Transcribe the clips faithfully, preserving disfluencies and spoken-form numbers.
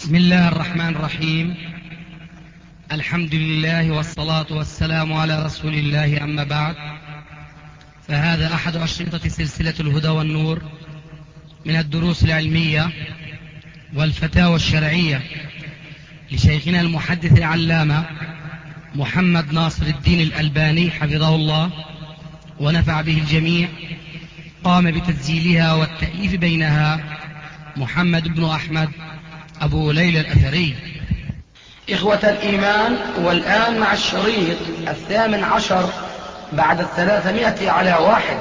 بسم الله الرحمن الرحيم. الحمد لله والصلاة والسلام على رسول الله، أما بعد، فهذا أحد أشرطة سلسلة الهدى والنور من الدروس العلمية والفتاوى الشرعية لشيخنا المحدث العلامة محمد ناصر الدين الألباني حفظه الله ونفع به الجميع. قام بتسجيلها والتأليف بينها محمد بن أحمد أبو ليلى الأثري. إخوة الإيمان، والآن مع الشريط الثامن عشر بعد الثلاثمائة على واحد.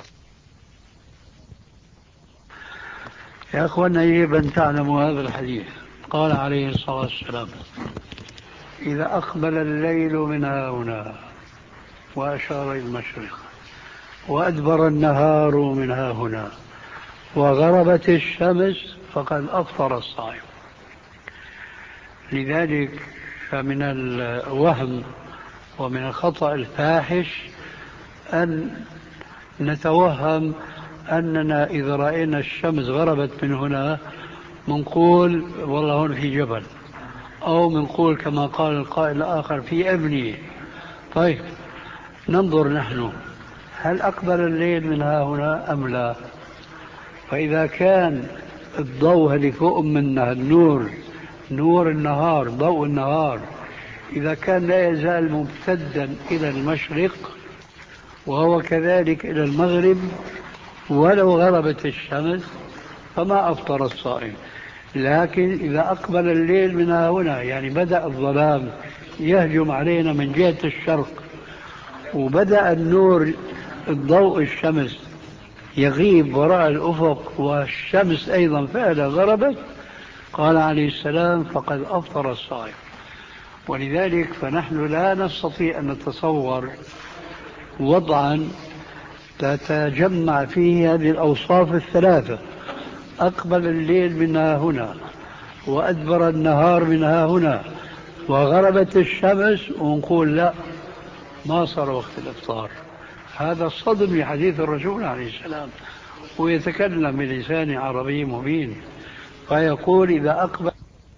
يا أخوانا، يجب أن تعلموا هذا الحديث. قال عليه الصلاة والسلام: إذا أقبل الليل من هنا وأشار إلى المشرق، وأدبر النهار من هنا، وغربت الشمس، فقد أفطر الصائم. لذلك فمن الوهم ومن الخطأ الفاحش أن نتوهم أننا إذا رأينا الشمس غربت من هنا منقول والله هون في جبل، أو منقول كما قال القائل الآخر في أبنية. طيب، ننظر نحن، هل أقبل الليل من هنا أم لا؟ فإذا كان الضوء اللي فوق منا النور، نور النهار، ضوء النهار، إذا كان لا يزال ممتدا إلى المشرق وهو كذلك إلى المغرب ولو غربت الشمس، فما أفطر الصائم. لكن إذا أقبل الليل من هنا، يعني بدأ الظلام يهجم علينا من جهة الشرق، وبدأ النور الضوء الشمس يغيب وراء الأفق، والشمس أيضا فعلا غربت، قال عليه السلام: فقد أفطر الصائم. ولذلك فنحن لا نستطيع أن نتصور وضعا تتجمع فيه هذه الأوصاف الثلاثة: أقبل الليل منها هنا، وأدبر النهار منها هنا، وغربت الشمس، ونقول لا، ما صار وقت الإفطار. هذا الصدم لحديث الرسول عليه السلام، ويتكلم بلسان عربي مبين، فيقول: إذا أقبل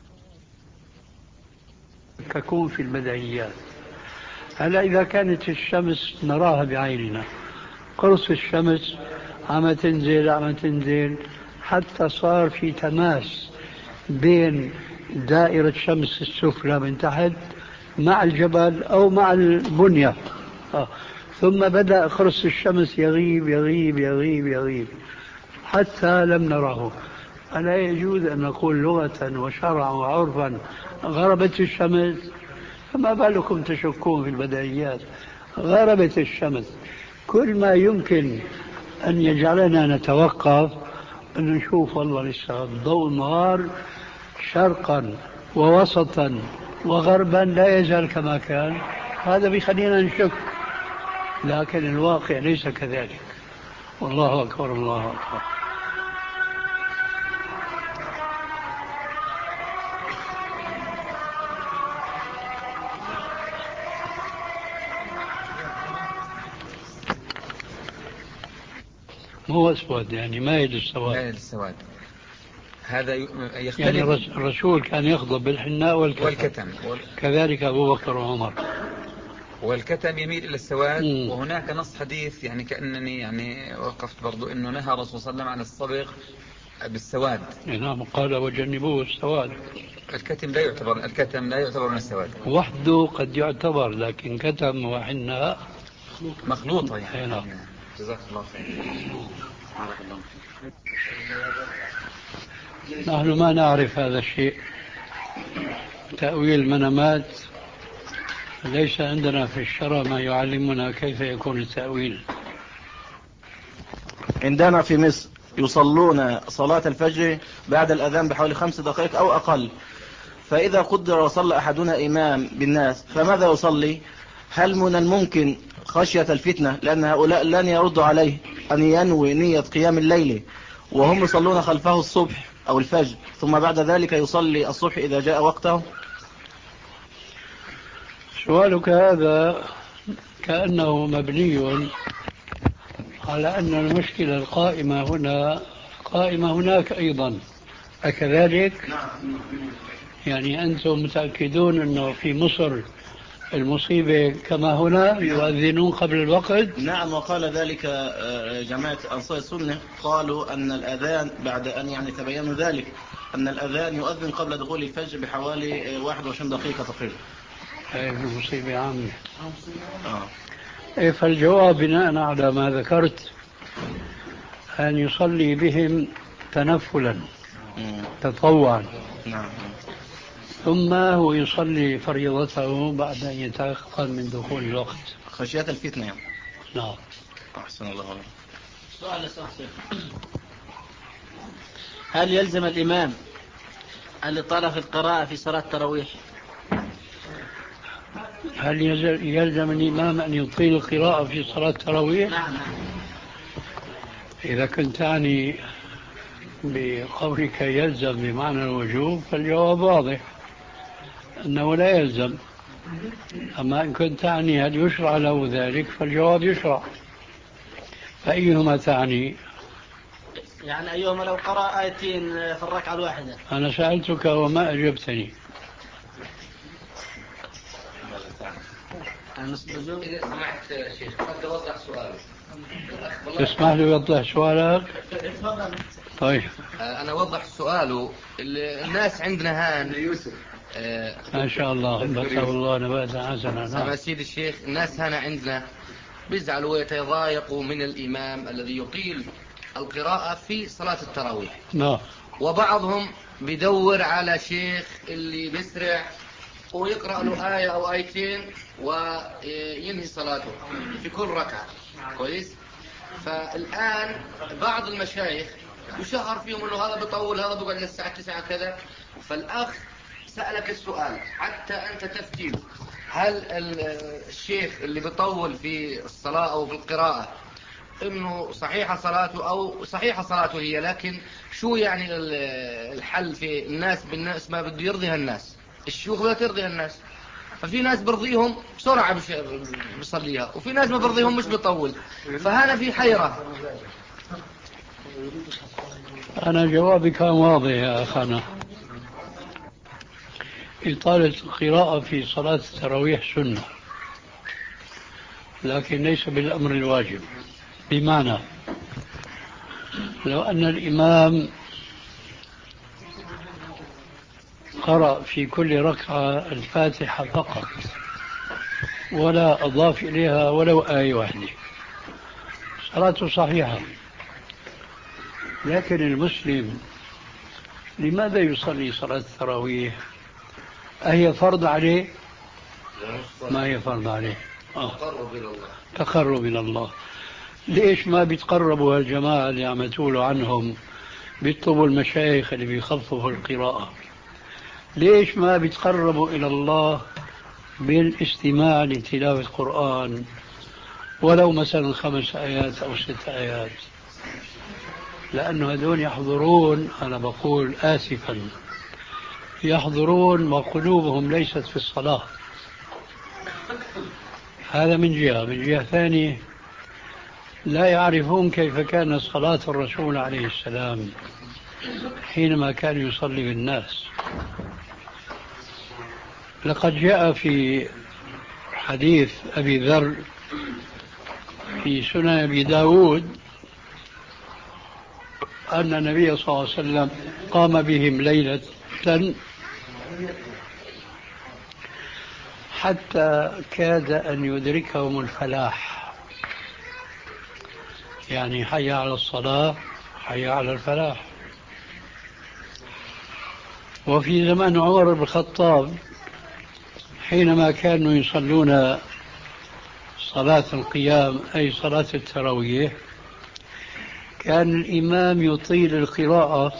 تكون في البديهيات. هلا إذا كانت الشمس نراها بعيننا، قرص الشمس عم تنزل عم تنزل حتى صار في تماس بين دائرة شمس السفلى من تحت مع الجبل أو مع البنية، آه. ثم بدأ قرص الشمس يغيب يغيب يغيب يغيب حتى لم نراه. ألا يجوز أن نقول لغة وشرعا وعرفا غربت الشمس؟ فما بالكم تشكون في البديهيات؟ غربت الشمس. كل ما يمكن أن يجعلنا نتوقف أن نشوف والله لسه ضوء النهار شرقا ووسطا وغربا لا يزال كما كان، هذا بيخلينا نشك. لكن الواقع ليس كذلك. والله أكبر، الله أكبر. مو أسود، يعني مايل السواد. مايل السواد هذا يختلف. يعني الرسول كان يغضب بالحناء والكتم, والكتم. وال... كذلك أبو بكر وعمر. والكتم يميل إلى السواد. مم. وهناك نص حديث يعني كأنني يعني وقفت برضو إنه نهى الرسول صلى الله عليه وسلم عن الصبغ بالسواد. نعم، قال: وجنبوه السواد. الكتم لا يعتبر الكتم لا يعتبر من السواد وحده قد يعتبر، لكن كتم وحناء مخلوطة يعني. نعم. جزاك الله خير. بارك الله فيك. نحن ما نعرف هذا الشيء، تأويل المنامات ليس عندنا في الشرع ما يعلمنا كيف يكون التأويل. عندنا في مصر يصلون صلاة الفجر بعد الأذان بحوالي خمس دقائق أو أقل، فإذا قدر وصلى أحدنا إمام بالناس فماذا يصلي؟ هل من الممكن خشية الفتنة، لأن هؤلاء لن يردوا عليه، أن ينوي نية قيام الليل وهم يصلون خلفه الصبح أو الفجر، ثم بعد ذلك يصلي الصبح إذا جاء وقته؟ سؤالك هذا كأنه مبني على أن المشكلة القائمة هنا قائمة هناك أيضا، أكذلك؟ نعم. يعني أنتم متأكدون أنه في مصر المصيبة كما هنا يؤذنون قبل الوقت؟ نعم، وقال ذلك جماعة أنصار السنة، قالوا أن الأذان بعد أن يعني تبينوا ذلك أن الأذان يؤذن قبل دخول الفجر بحوالي واحد وعشرين دقيقة تقريبا. هذه مصيبة عامة. آه. إيه، فالجواب بناء على ما ذكرت أن يصلي بهم تنفلا تطوعا، نعم. ثم هو يصلي فريضته بعد أن يتيقن من دخول الوقت خشية الفتنة يعني. نعم. أحسن الله عليك. سؤال شخصي، هل يلزم الإمام الإطالة في القراءة في صلاة التراويح؟ هل يلزم الإمام أن يطيل القراءة في صلاة التراويح؟ نعم نعم. إذا كنت تعني بقولك يلزم بمعنى الوجوب فالجواب واضح أنه لا يلزم، أما إن كنت تعني هل يشرع له ذلك فالجواب يشرع. فأيهما تعني؟ يعني أيهما لو قرأ آيتين في الركعة الواحدة. أنا سألتك وما أجبتني. إذا سمحت شيخ قد أوضح سؤالي. تسمح لي يوضح سؤالك؟ طيب. أنا أوضح سؤاله. الناس عندنا هان يوسف ما شاء الله بارك الله نبات حسنا. نعم سيد الشيخ، الناس هنا عندنا بيزعلوا ويتضايقوا من الإمام الذي يطيل القراءة في صلاة التراويح. نعم. وبعضهم بدور على شيخ اللي بيسرع ويقرأ له آية أو آيتين وينهي صلاته في كل ركعة. كويس. فالآن بعض المشايخ يشهر فيهم أنه هذا بيطول، هذا بيقعد للساعة تسعة كذا. فالأخ سألك السؤال حتى أنت تفتيه، هل الشيخ اللي بيطول في الصلاة أو في القراءة إنه صحيحة صلاته أو صحيحة صلاته هي، لكن شو يعني الحل في الناس بالناس ما بده يرضيها الناس، الشيوخ بدها ترضيها الناس، ففي ناس برضيهم بسرعة بيصليها وفي ناس ما برضيهم مش بيطول، فهنا في حيرة. أنا جوابي كان واضح يا أخانا. إطالة القراءة في صلاة التراويح سنة، لكن ليس بالأمر الواجب. بمعنى لو أن الإمام قرأ في كل ركعة الفاتحة فقط ولا أضاف إليها ولو آية واحدة صلاته صحيحة، لكن المسلم لماذا يصلي صلاة التراويح؟ أهي فرض عليه؟ ما هي فرض عليه؟ آه. تقرب إلى الله. تقرب إلى الله. ليش ما بيتقربوا هالجماعة اللي عم تقولوا عنهم بيطلبوا المشايخ اللي بيخففوا القراءة؟ ليش ما بيتقربوا إلى الله بالاستماع لتلاوة القرآن ولو مثلا خمس آيات أو ست آيات؟ لأنه هذول يحضرون، أنا بقول آسفا، يحضرون وقلوبهم ليست في الصلاة. هذا من جهة. من جهة ثانية لا يعرفون كيف كانت صلاة الرسول عليه السلام حينما كان يصلي بالناس. لقد جاء في حديث أبي ذر في سنن أبي داود أن النبي صلى الله عليه وسلم قام بهم ليلة حتى كاد أن يدركهم الفلاح، يعني حي على الصلاة حي على الفلاح. وفي زمان عمر بن الخطاب حينما كانوا يصلون صلاة القيام أي صلاة التراويح كان الإمام يطيل القراءة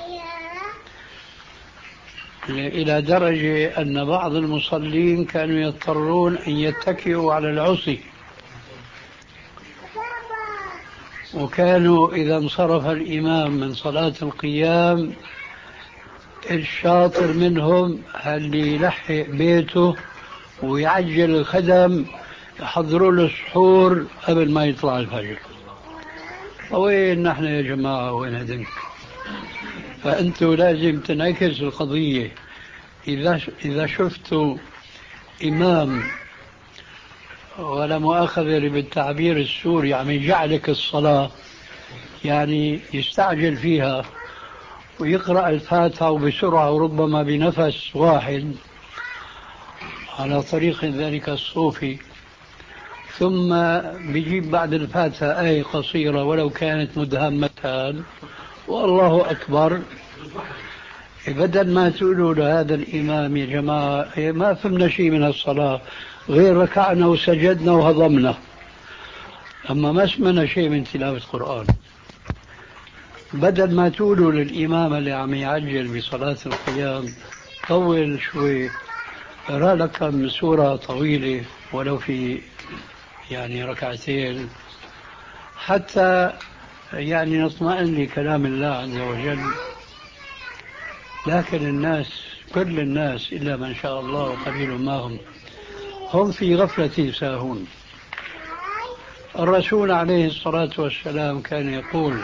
إلى درجة أن بعض المصلين كانوا يضطرون أن يتكئوا على العصي، وكانوا إذا انصرف الإمام من صلاة القيام الشاطر منهم اللي يلحق بيته ويعجل الخدم يحضروا له السحور قبل ما يطلع الفجر. وين نحن يا جماعة وين هدنك؟ فأنتوا لازم تنعكس القضية. إذا إذا شفتوا إمام ولا مؤاخذة بالتعبير السوري عم يجعلك الصلاة، يعني يستعجل فيها ويقرأ الفاتحة وبسرعة وربما بنفس واحد على طريق ذلك الصوفي، ثم بيجيب بعد الفاتحة آية قصيرة ولو كانت مدهمتان والله أكبر، بدل ما تقولوا لهذا الإمام يا جماعة ما فهمنا شيء من الصلاة غير ركعنا وسجدنا وهضمنا، أما ما سمعنا شيء من تلاوة القرآن، بدل ما تقولوا للإمام اللي عم يعجل بصلاة القيام طول شوي، اقرأ لك كم سورة طويلة ولو في يعني ركعتين حتى يعني نطمئن لكلام الله عز وجل. لكن الناس كل الناس إلا من شاء الله وقليل ما هم هم في غفلة ساهون. الرسول عليه الصلاة والسلام كان يقول: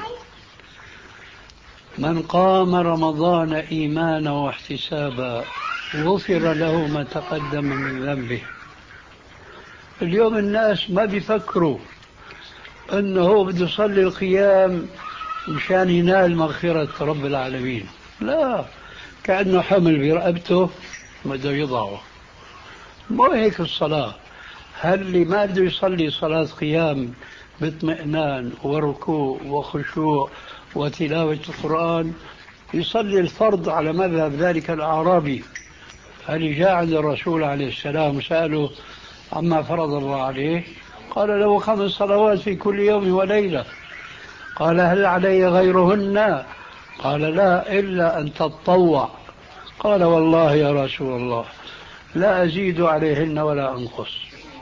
من قام رمضان إيمانا واحتسابا غفر له ما تقدم من ذنبه. اليوم الناس ما بيفكروا أنه بده يصلي القيام مشان ينال مغفرة رب العالمين، لا، كأنه حمل برقبته بده يضعه. مو هيك الصلاة. هل اللي ما بده يصلي صلاة قيام باطمئنان وركوع وخشوع وتلاوة القرآن يصلي الفرض على مذهب ذلك الأعرابي؟ هل جاء عند الرسول عليه السلام وسأله عما فرض الله عليه؟ قال له: خمس صلوات في كل يوم وليلة. قال: هل علي غيرهن؟ قال: لا، إلا أن تتطوع. قال: والله يا رسول الله لا أزيد عليهن ولا أنقص.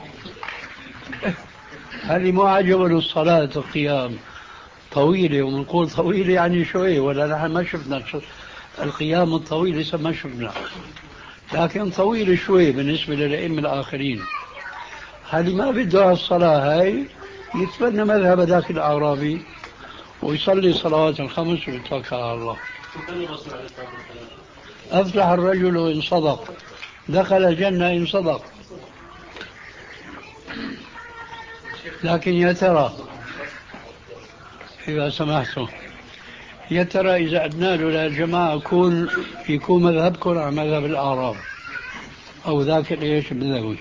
هل ما عجبنا الصلاة القيام طويلة؟ ومنقول طويلة يعني شوي، ولا نحن ما شفنا القيام الطويل لسه ما شفنا، لكن طويلة شوي بالنسبة للأئمة الآخرين. هل ما بده الصلاة هاي يتبنى مذهب ذاك الأعرابي ويصلي صلوات الخمس ويتوكل على الله. أفلح الرجل إن صدق، دخل الجنة إن صدق. لكن يا ترى إذا سمحتم، يا ترى إذا أدنا له للجماعة يكون يكون مذهبكم على مذهب الأعراب أو ذاك الإيش البدوي،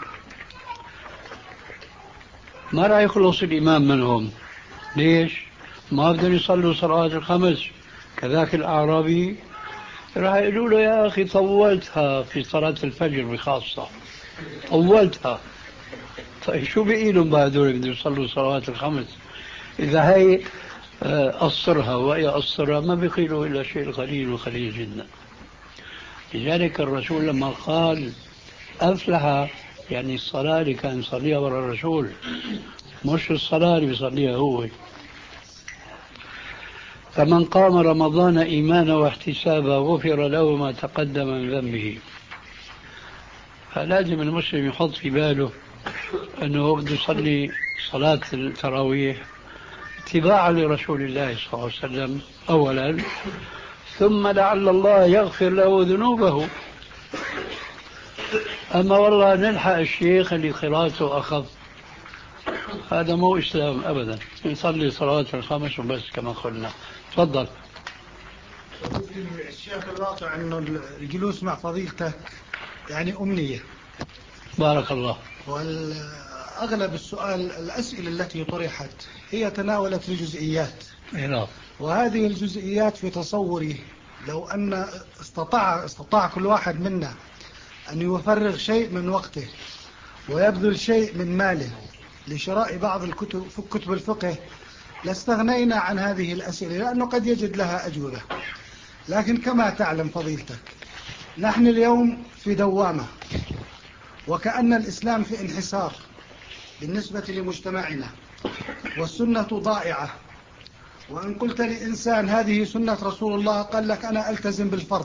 ما راح يخلص الإمام منهم. ليش؟ ما بدهم يصلوا صلوات الخمس كذاك الأعرابي. راح يقولوا له: يا أخي طولتها في صلاة الفجر بخاصة، طولتها. طيب شو بقي لهم بعد دول بدهم يصلوا صلوات الخمس؟ إذا هي قصرها وهي قصرها ما بقي له إلا شيء قليل وقليل جدا. لذلك الرسول لما قال أفلح، يعني الصلاة اللي كان يصليها ورا الرسول، مش الصلاة اللي بيصليها هو. فمن قام رمضان إيمانا واحتسابا غفر له ما تقدم من ذنبه. فلازم المسلم يحط في باله أنه بده يصلي صلاة التراويح اتباعا لرسول الله صلى الله عليه وسلم أولا، ثم لعل الله يغفر له ذنوبه. أما والله نلحق الشيخ اللي قراءته أخف، هذا مو إسلام أبدا. يصلي صلوات الخمس وبس كما قلنا. تفضل. الشيخ الواقع أنه الجلوس مع فضيلتك يعني أمنية. بارك الله. والأغلب السؤال الأسئلة التي طرحت هي تناولت الجزئيات، إيه. وهذه الجزئيات في تصوري لو أن استطاع, استطاع كل واحد منا أن يفرغ شيء من وقته ويبذل شيء من ماله لشراء بعض الكتب في كتب الفقه لاستغنينا عن هذه الأسئلة، لأنه قد يجد لها أجوبة. لكن كما تعلم فضيلتك نحن اليوم في دوامة، وكأن الإسلام في انحسار بالنسبة لمجتمعنا، والسنة ضائعة. وإن قلت لإنسان هذه سنة رسول الله قال لك أنا ألتزم بالفرض.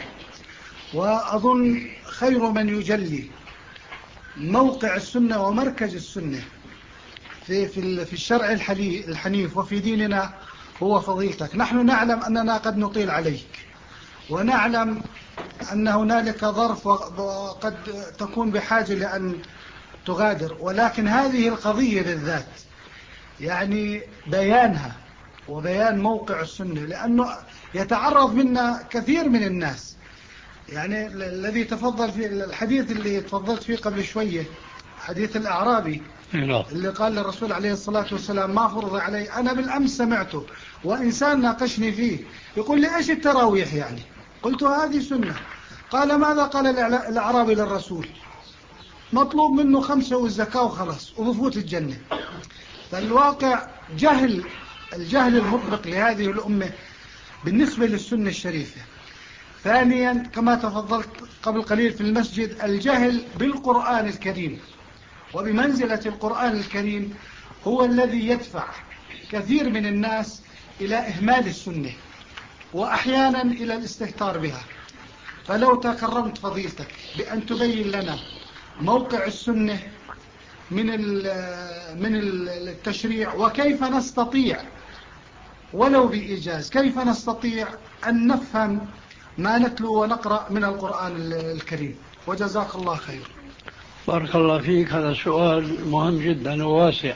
وأظن خير من يجلي موقع السنة ومركز السنة في في في الشرع الحنيف وفي ديننا هو فضيلتك. نحن نعلم أننا قد نطيل عليك، ونعلم أن هنالك ظرف وقد تكون بحاجة لأن تغادر، ولكن هذه القضية بالذات يعني بيانها وبيان موقع السنة، لأنه يتعرض منا كثير من الناس. يعني الذي تفضل في الحديث اللي تفضلت فيه قبل شوية، حديث الأعرابي اللي قال للرسول عليه الصلاة والسلام ما فرض علي، أنا بالأمس سمعته وإنسان ناقشني فيه يقول لي إيش التراويح يعني؟ قلت هذه سنة. قال ماذا قال الأعرابي للرسول؟ مطلوب منه خمسة والزكاة وخلاص وبفوت الجنة. فالواقع جهل، الجهل المطبق لهذه الأمة بالنسبة للسنة الشريفة. ثانيا كما تفضلت قبل قليل في المسجد، الجهل بالقرآن الكريم، وبمنزلة القرآن الكريم هو الذي يدفع كثير من الناس إلى إهمال السنة وأحيانا إلى الاستهتار بها. فلو تكرمت فضيلتك بأن تبين لنا موقع السنة من من التشريع، وكيف نستطيع ولو بإيجاز كيف نستطيع أن نفهم ما نتلو ونقرأ من القرآن الكريم. وجزاك الله خير. بارك الله فيك. هذا سؤال مهم جدا وواسع،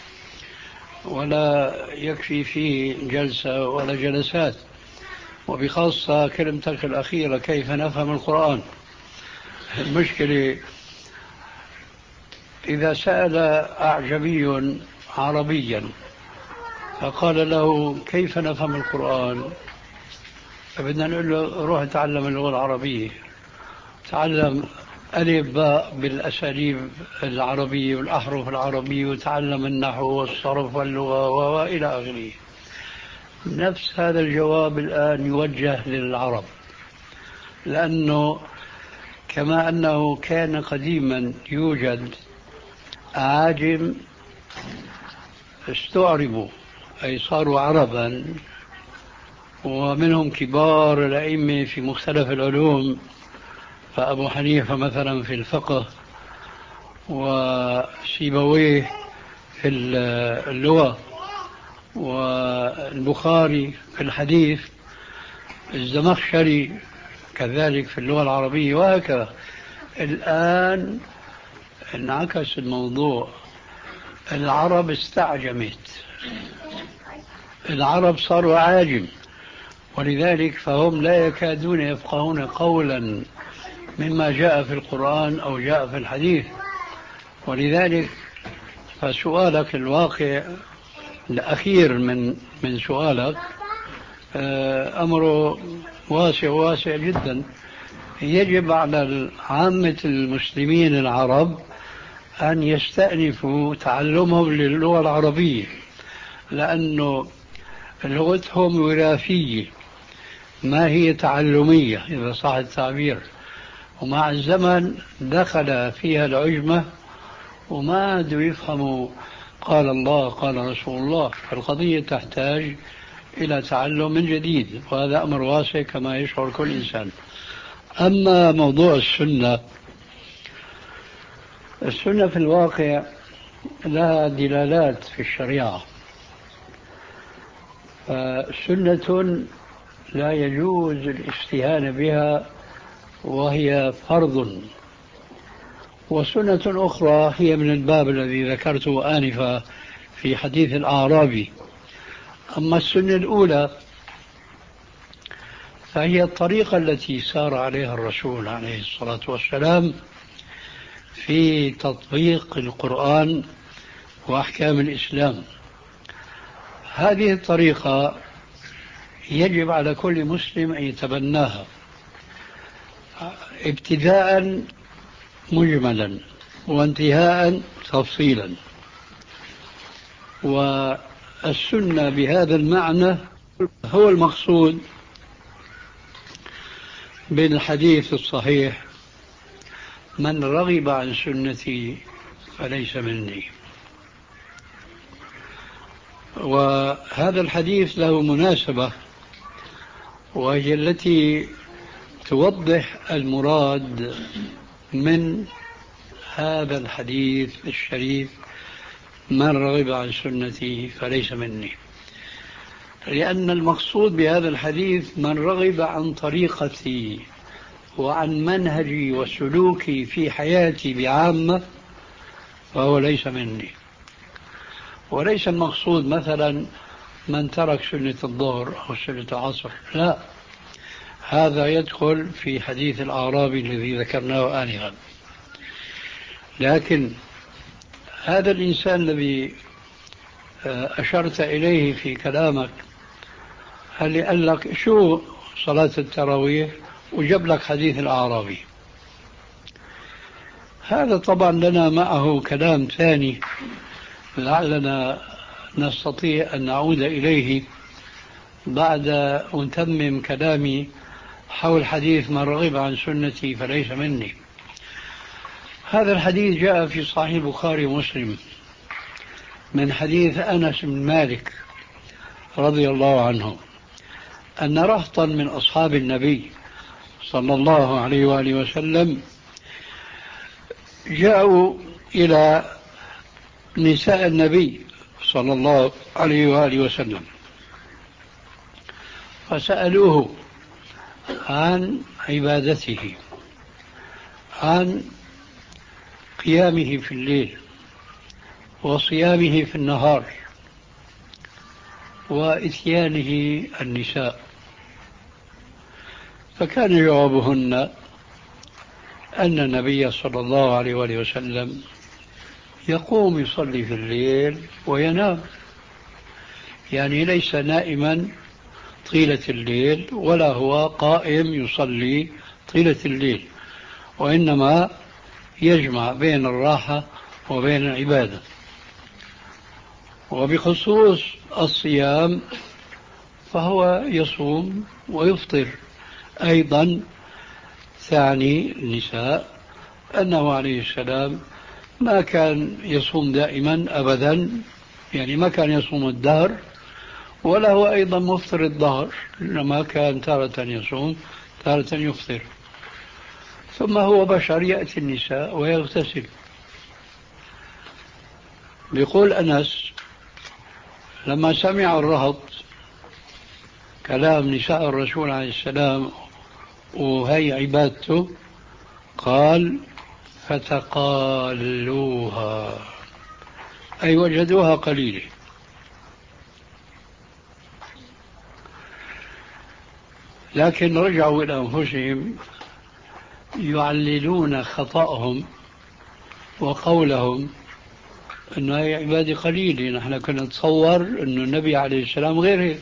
ولا يكفي فيه جلسة ولا جلسات، وبخاصة كلمتك الأخيرة كيف نفهم القرآن. المشكلة إذا سأل أعجمي عربيا فقال له كيف نفهم القرآن، فبدنا نقول له روح تعلم اللغة العربية، تعلم ألف باء بالأساليب العربية والأحرف العربية، وتعلم النحو والصرف واللغة وإلى آخره. نفس هذا الجواب الآن يوجه للعرب، لأنه كما أنه كان قديما يوجد أعاجم استعربوا أي صاروا عربا، ومنهم كبار الأئمة في مختلف العلوم، فأبو حنيفة مثلا في الفقه، وسيبويه في اللغة، والبخاري في الحديث، الزمخشري كذلك في اللغة العربية، وهكذا. الآن انعكس الموضوع، العرب استعجمت، العرب صاروا عاجم، ولذلك فهم لا يكادون يفقهون قولا مما جاء في القرآن أو جاء في الحديث. ولذلك فسؤالك الواقع الأخير من من سؤالك أمره واسع واسع جدا. يجب على عامة المسلمين العرب أن يستأنفوا تعلمهم للغة العربية، لأنه لغتهم وراثية ما هي تعلمية إذا صح التعبير، ومع الزمن دخل فيها العجمة وما عادوا يفهموا قال الله قال رسول الله. فالقضية تحتاج إلى تعلم من جديد، وهذا أمر واسع كما يشعر كل إنسان. أما موضوع السنة، السنة في الواقع لها دلالات في الشريعة، فسنة لا يجوز الاستهانة بها وهي فرض، وسنة أخرى هي من الباب الذي ذكرته آنفا في حديث الأعرابي. أما السنة الأولى فهي الطريقة التي سار عليها الرسول عليه الصلاة والسلام في تطبيق القرآن وأحكام الإسلام. هذه الطريقة يجب على كل مسلم أن يتبناها ابتداء مجملا وانتهاء تفصيلا. والسنة بهذا المعنى هو المقصود بالحديث الصحيح: من رغب عن سنتي فليس مني. وهذا الحديث له مناسبة، وهي التي توضح المراد من هذا الحديث الشريف: من رغب عن سنتي فليس مني. لأن المقصود بهذا الحديث من رغب عن طريقتي وعن منهجي وسلوكي في حياتي بعامة فهو ليس مني. وليس المقصود مثلا من ترك سنة الظهر أو سنة العصر، لا، هذا يدخل في حديث الأعرابي الذي ذكرناه آنفا. لكن هذا الإنسان الذي أشرت إليه في كلامك هل قال لك شو صلاة التراويح وجاب لك حديث الأعرابي، هذا طبعا لنا معه كلام ثاني لعلنا نستطيع أن نعود إليه بعد أن نتمم كلامي حول حديث من رغب عن سنتي فليس مني. هذا الحديث جاء في صحيح البخاري ومسلم من حديث أنس بن مالك رضي الله عنه أن رهطا من أصحاب النبي صلى الله عليه وآله وسلم جاءوا إلى نساء النبي صلى الله عليه وآله وسلم فسألوه عن عبادته، عن قيامه في الليل وصيامه في النهار وإتيانه النساء. فكان جوابهن أن النبي صلى الله عليه وآله وسلم يقوم يصلي في الليل وينام، يعني ليس نائما طيلة الليل ولا هو قائم يصلي طيلة الليل، وإنما يجمع بين الراحة وبين العبادة. وبخصوص الصيام فهو يصوم ويفطر أيضا. ثاني النساء أنه عليه السلام ما كان يصوم دائما أبدا، يعني ما كان يصوم الدهر، ولا هو أيضا مفطر الظهر، إنما كان تارة يصوم تارة يفطر. ثم هو بشر يأتي النساء ويغتسل. بيقول أنس لما سمع الرهط كلام نساء الرسول عليه السلام وهي عبادته قال فتقالوها، أي وجدوها قليلة. لكن رجعوا إلى أنفسهم يعللون خطأهم وقولهم أنه هي عبادة قليلة، نحن كنا نتصور أن النبي عليه السلام غير هيك،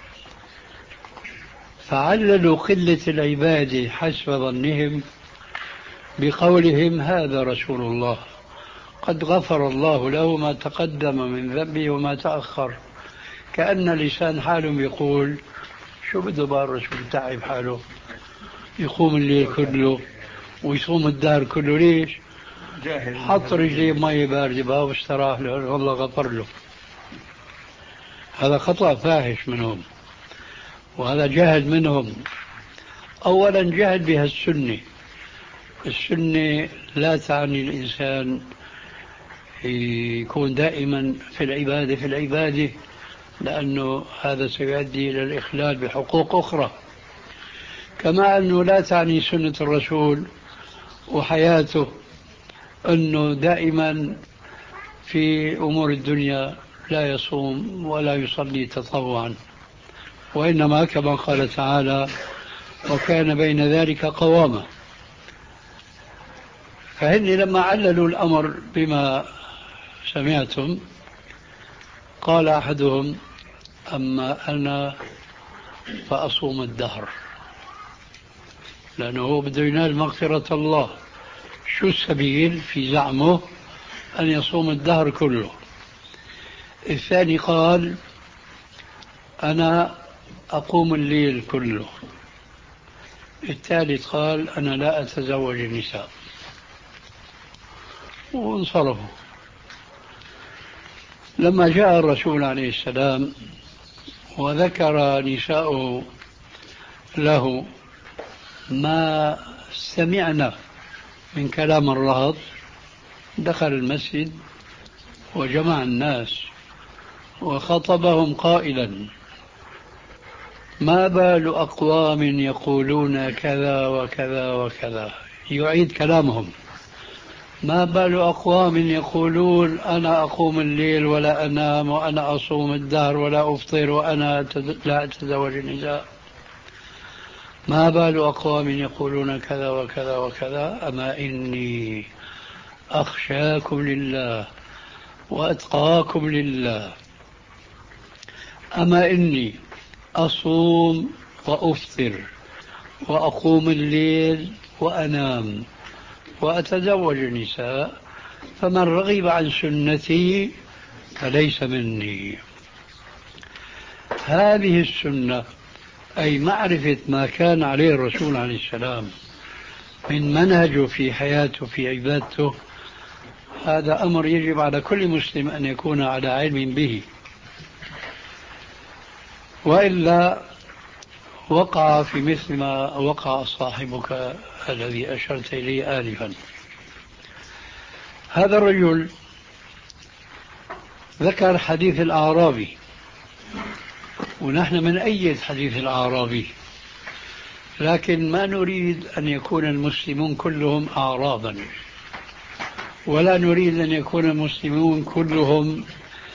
فعللوا قلة العبادة حسب ظنهم بقولهم هذا رسول الله قد غفر الله له ما تقدم من ذنبه وما تأخر، كأن لسان حالهم يقول شو بده بقى الرسول تعب حاله يقوم الليل كله ويصوم الدهر كله، ليش؟ حط رجليه مية باردة بقى واستراح له والله غفر له. هذا خطأ فاحش منهم، وهذا جهل منهم. أولا جهل بها السنة. السنة لا تعني الإنسان يكون دائما في العبادة في العبادة، لأنه هذا سيؤدي إلى الإخلال بحقوق أخرى. كما أنه لا تعني سنة الرسول وحياته أنه دائما في أمور الدنيا لا يصوم ولا يصلي تطوعا، وإنما كما قال تعالى وكان بين ذلك قوامة. فهن لما عللوا الأمر بما سمعتم قال أحدهم أما أنا فأصوم الدهر، لأنه هو بده ينال مغفرة الله. شو السبيل في زعمه؟ أن يصوم الدهر كله. الثاني قال أنا أقوم الليل كله. الثالث قال أنا لا أتزوج النساء، وانصرفوا. لما جاء الرسول عليه السلام وذكر نساءه له ما سمعنا من كلام الرهط دخل المسجد وجمع الناس وخطبهم قائلا ما بال أقوام يقولون كذا وكذا وكذا، يعيد كلامهم. ما بال أقوام يقولون أنا أقوم الليل ولا أنام وأنا أصوم الدهر ولا أفطر وأنا لا أتزوج النساء. ما بال أقوام يقولون كذا وكذا وكذا، أما إني أخشاكم لله وأتقاكم لله. أما إني أصوم وأفطر وأقوم الليل وأنام وأتزوج النساء، فمن رغب عن سنتي فليس مني. هذه السنة أي معرفة ما كان عليه الرسول عليه السلام من منهجه في حياته في عبادته، هذا أمر يجب على كل مسلم أن يكون على علم به، وإلا وقع في مثل ما وقع صاحبك الذي أشرت إليه آنفا. هذا الرجل ذكر حديث الأعرابي، ونحن من أيد حديث الأعرابي، لكن ما نريد أن يكون المسلمون كلهم أعرابا، ولا نريد أن يكون المسلمون كلهم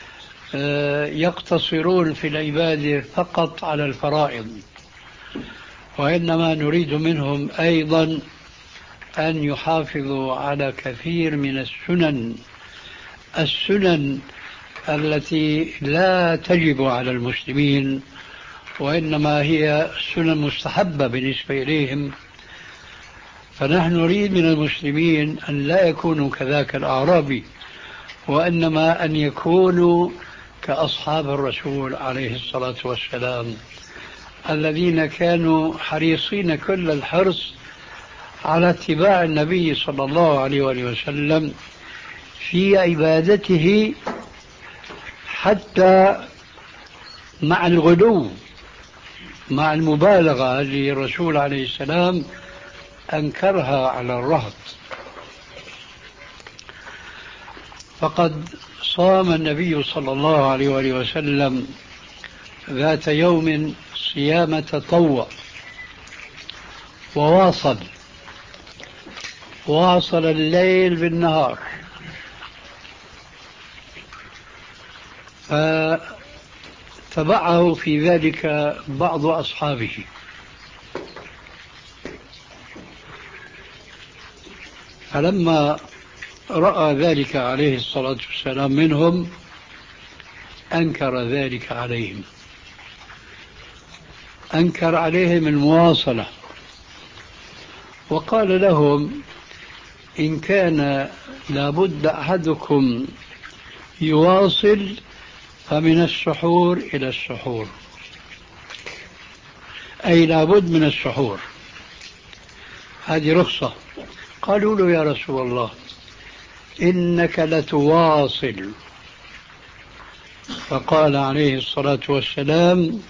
يقتصرون في العبادة فقط على الفرائض، وإنما نريد منهم أيضا أن يحافظوا على كثير من السنن السنن التي لا تجب على المسلمين، وإنما هي سنن مستحبة بالنسبة إليهم. فنحن نريد من المسلمين أن لا يكونوا كذاك الأعرابي، وإنما أن يكونوا كأصحاب الرسول عليه الصلاة والسلام، الذين كانوا حريصين كل الحرص على اتباع النبي صلى الله عليه وسلم في عبادته، حتى مع الغلو، مع المبالغة اللي الرسول عليه السلام أنكرها على الرهط. فقد صام النبي صلى الله عليه وسلم ذات يوم صيام تطوع، وواصل واصل الليل بالنهار، فتبعه في ذلك بعض أصحابه، فلما رأى ذلك عليه الصلاة والسلام منهم أنكر ذلك عليهم، أنكر عليهم المواصلة، وقال لهم إن كان لابد أحدكم يواصل فمن السحور إلى السحور، أي لابد من السحور، هذه رخصة. قالوا له يا رسول الله إنك لتواصل، فقال عليه الصلاة والسلام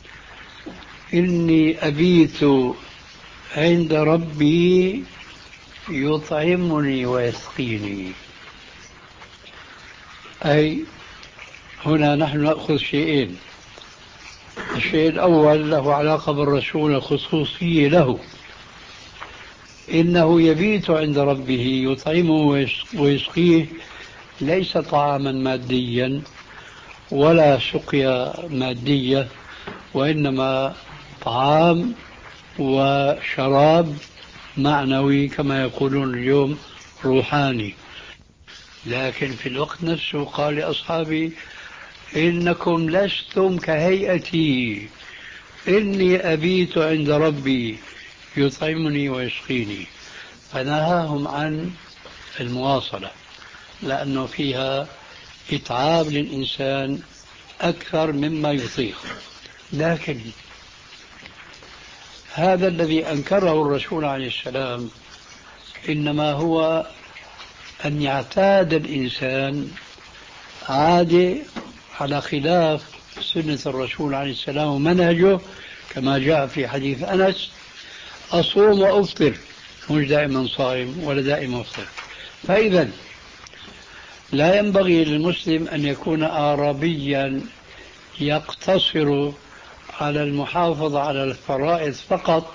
إني أبيت عند ربي يطعمني ويسقيني. أي هنا نحن نأخذ شيئين، الشيء الأول له علاقة بالرسول، خصوصية له، إنه يبيت عند ربه يطعمه ويسقيه، ليس طعاما ماديا ولا سقيا مادية، وإنما طعام وشراب معنوي كما يقولون اليوم روحاني. لكن في الوقت نفسه قال لأصحابي إنكم لستم كهيئتي، إني أبيت عند ربي يطعمني ويسقيني، فنهاهم عن المواصلة لأنه فيها إتعاب للإنسان أكثر مما يطيق. لكن هذا الذي أنكره الرسول عليه السلام إنما هو أن يعتاد الإنسان عادة على خلاف سنة الرسول عليه السلام ومنهجه، كما جاء في حديث أنس أصوم وأفطر، مش دائما صائم ولا دائما أفطر. فإذا لا ينبغي للمسلم أن يكون أعرابيا يقتصر على المحافظة على الفرائض فقط،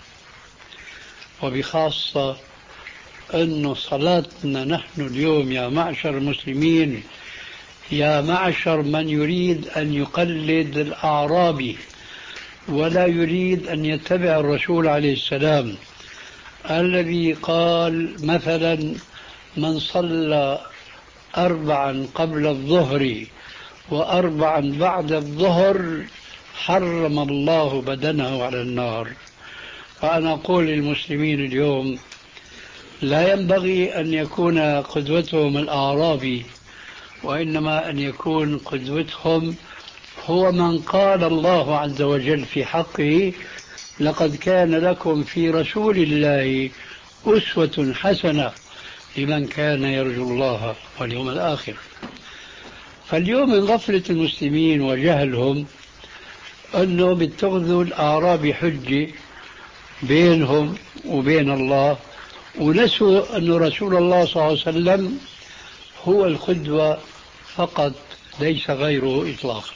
وبخاصة أن صلاتنا نحن اليوم يا معشر المسلمين، يا معشر من يريد أن يقلد الأعرابي ولا يريد أن يتبع الرسول عليه السلام الذي قال مثلا: من صلى أربعا قبل الظهر وأربعا بعد الظهر حرم الله بدنه على النار. فأنا أقول للمسلمين اليوم لا ينبغي أن يكون قدوتهم الأعرابي، وإنما أن يكون قدوتهم هو من قال الله عز وجل في حقه: لقد كان لكم في رسول الله أسوة حسنة لمن كان يرجو الله واليوم الآخر. فاليوم من غفلة المسلمين وجهلهم أنه بيتخذوا الأعراب حجة بينهم وبين الله، ونسوا أن رسول الله صلى الله عليه وسلم هو القدوة فقط ليس غيره إطلاقا.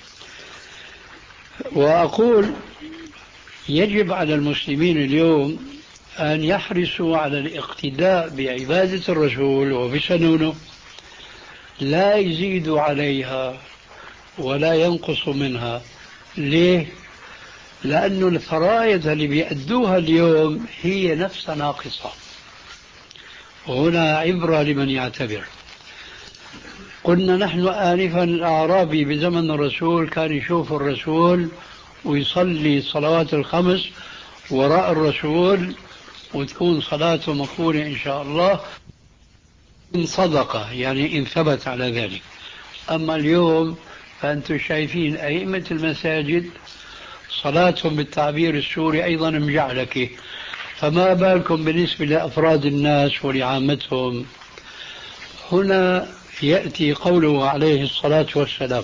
وأقول يجب على المسلمين اليوم أن يحرصوا على الاقتداء بعبادة الرسول وبسنونه، لا يزيدوا عليها ولا ينقصوا منها. ليه؟ لأن الفرائض اللي بيأدوها اليوم هي نفسها ناقصة، وهنا عبرة لمن يعتبر. قلنا نحن آنفا الأعرابي بزمن الرسول كان يشوف الرسول ويصلي الصلوات الخمس وراء الرسول، وتكون صلاته مقبولة إن شاء الله إن صدقة، يعني إن ثبت على ذلك. أما اليوم فأنتم شايفين أئمة المساجد صلاتهم بالتعبير السوري أيضا مجعلكة، فما بالكم بالنسبة لأفراد الناس ولعامتهم. هنا يأتي قوله عليه الصلاة والسلام: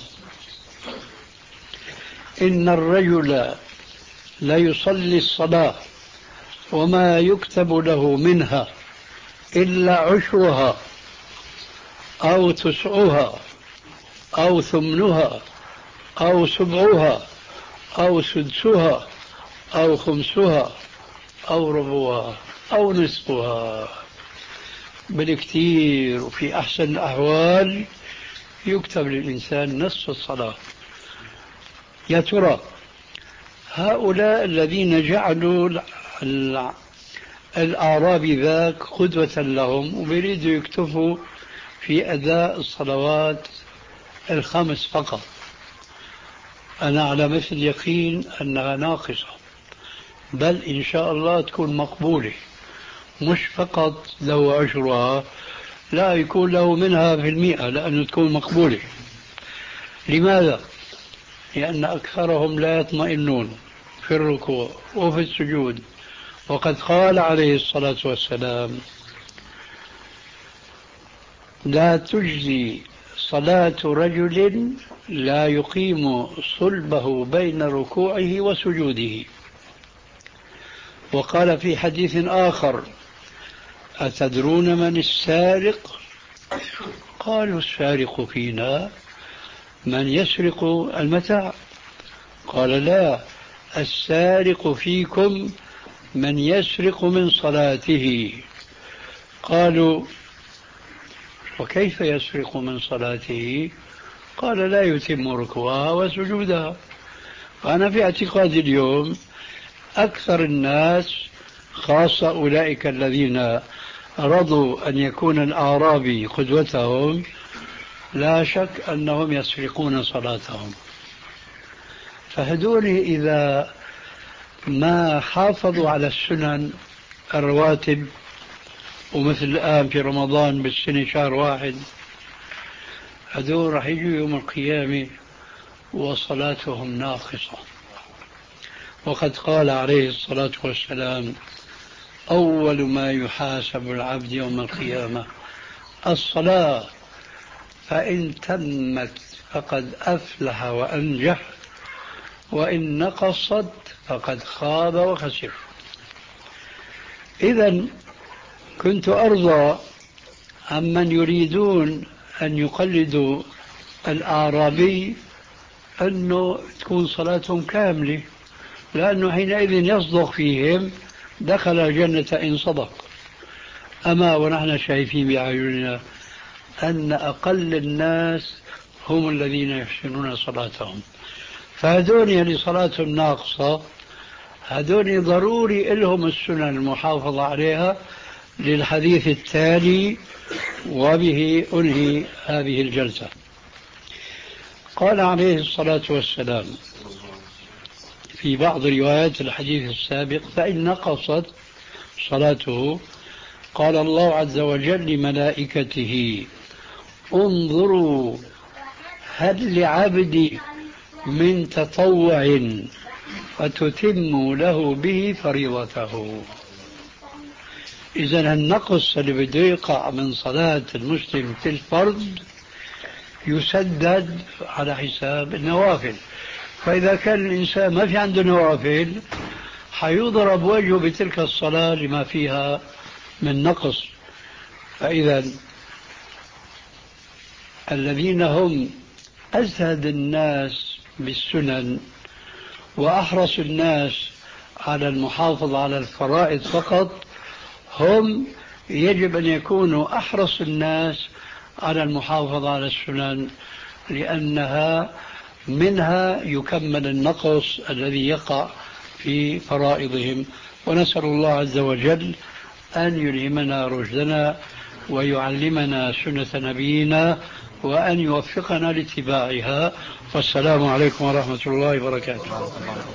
إن الرجل لا يصلي الصلاة وما يكتب له منها إلا عشرها أو تسعها أو ثمنها أو سبعها أو سدسها أو خمسها أو ربعها أو نصفها. بالكثير وفي أحسن الأحوال يكتب للإنسان نصف الصلاة. يا ترى هؤلاء الذين جعلوا الأعرابي ذاك قدوة لهم وبيريدوا يكتفوا في أداء الصلوات الخمس فقط، أنا على مثل يقين أنها ناقصة، بل إن شاء الله تكون مقبولة، مش فقط له عشرها، لا يكون له منها في المئة لأنه تكون مقبولة. لماذا؟ لأن أكثرهم لا يطمئنون في الركوع وفي السجود، وقد قال عليه الصلاة والسلام: لا تجزي صلاة رجل لا يقيم صلبه بين ركوعه وسجوده. وقال في حديث آخر: أتدرون من السارق؟ قالوا: السارق فينا من يسرق المتاع. قال: لا، السارق فيكم من يسرق من صلاته. قالوا: وكيف يسرق من صلاته؟ قال: لا يتم ركوعها وسجودها. وأنا في اعتقادي اليوم أكثر الناس، خاصة أولئك الذين رضوا أن يكون الأعرابي قدوتهم، لا شك أنهم يسرقون صلاتهم. فهدول إذا ما حافظوا على السنن الرواتب، ومثل الآن في رمضان بالسنة شهر واحد، هدول رح يجوا يوم القيامة وصلاتهم ناقصة. وقد قال عليه الصلاة والسلام: أول ما يحاسب العبد يوم القيامة الصلاة، فإن تمت فقد أفلح وأنجح، وإن نقصت فقد خاب وخسر. إذن كنت أرضى عمن يريدون أن يقلدوا الأعرابي أنه تكون صلاتهم كاملة، لأنه حينئذ يصدق فيهم دخل الجنة إن صدق. أما ونحن شايفين بأعيننا أن أقل الناس هم الذين يحسنون صلاتهم، فهدون اللي صلاتهم ناقصة هدون ضروري لهم السنن المحافظة عليها، للحديث التالي وبه أنهي هذه الجلسة. قال عليه الصلاة والسلام في بعض روايات الحديث السابق: فإن نقصت صلاته قال الله عز وجل لملائكته: انظروا هل لعبدي من تطوع فتتم له به فريضته. إذن النقص اللي بده يقع من صلاة المسلم في الفرض يسدد على حساب النوافل، فإذا كان الإنسان ما في عنده نوافل حيضرب وجهه بتلك الصلاة لما فيها من نقص. فإذا الذين هم أزهد الناس بالسنن وأحرص الناس على المحافظة على الفرائض فقط هم يجب أن يكونوا أحرص الناس على المحافظة على السنن، لأنها منها يكمل النقص الذي يقع في فرائضهم. ونسأل الله عز وجل أن يلهمنا رشدنا ويعلمنا سنة نبينا وأن يوفقنا لاتباعها. والسلام عليكم ورحمة الله وبركاته.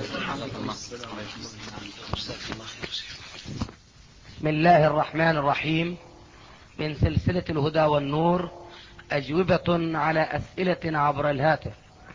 بسم الله الرحمن الرحيم. من سلسلة الهدى والنور، أجوبة على أسئلة عبر الهاتف.